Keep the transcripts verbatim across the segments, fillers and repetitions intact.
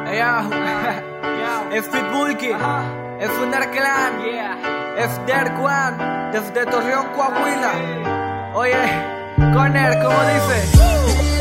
Es Pitbullki, es Funder Clan, es Derk One, desde Torreón, Coahuila. Oye, Conner, ¿cómo dice?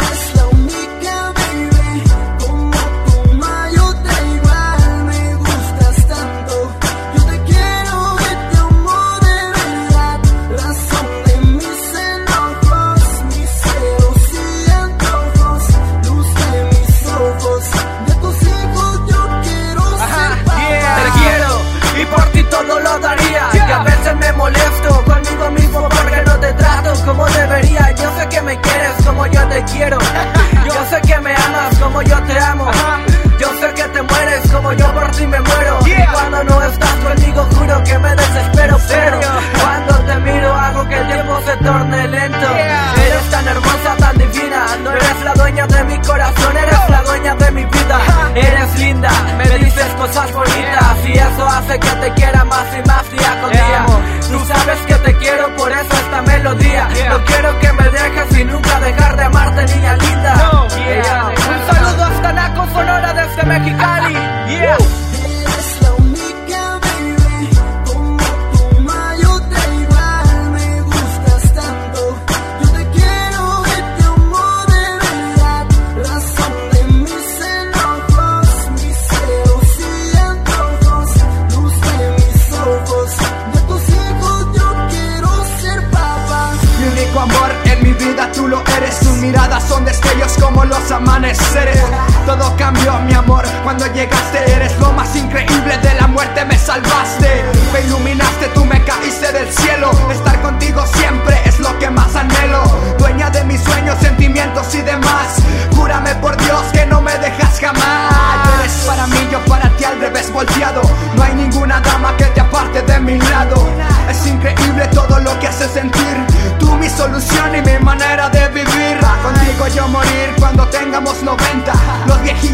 Todo lo daría, yeah. Y a veces me molesto conmigo mismo porque no te trato como debería. Yo sé que me quieres como yo te quiero. Yo sé que me amas como yo te amo. Yo sé que te mueres como yo por ti me muero. Yeah. Y cuando no estás conmigo juro que me desespero. Pero cuando te miro hago que el tiempo se torne lento. Yeah. Eres tan hermosa, tan divina. No eres la dueña de mi corazón, eres la dueña de mi vida. Eres linda, me dices cosas bonitas y eso hace que te quiera más y más día con día. Tú sabes que te quiero, por eso esta melodía. No quiero que me dejes y nunca dejar de amarte, niña linda. Yeah. Un saludo hasta Naco, Sonora, desde Mexicali. Yeah. Amor en mi vida, tú lo eres. Tus miradas son destellos como los amaneceres. Todo cambió, mi amor, cuando llegaste. Eres lo más increíble, de la muerte me salvaste. Me iluminaste, tú me caíste del cielo. Estar contigo siempre es lo que más anhelo. Dueña de mis sueños, sentimientos y demás. Júrame por Dios que no me dejas jamás. Eres para mí, yo para ti al revés volteado. No hay ninguna dama que te aparte de mi lado. Es increíble todo lo que haces sentir. Tú mi solución y mi manera de vivir. Contigo yo morir cuando tengamos noventa. Los viejitos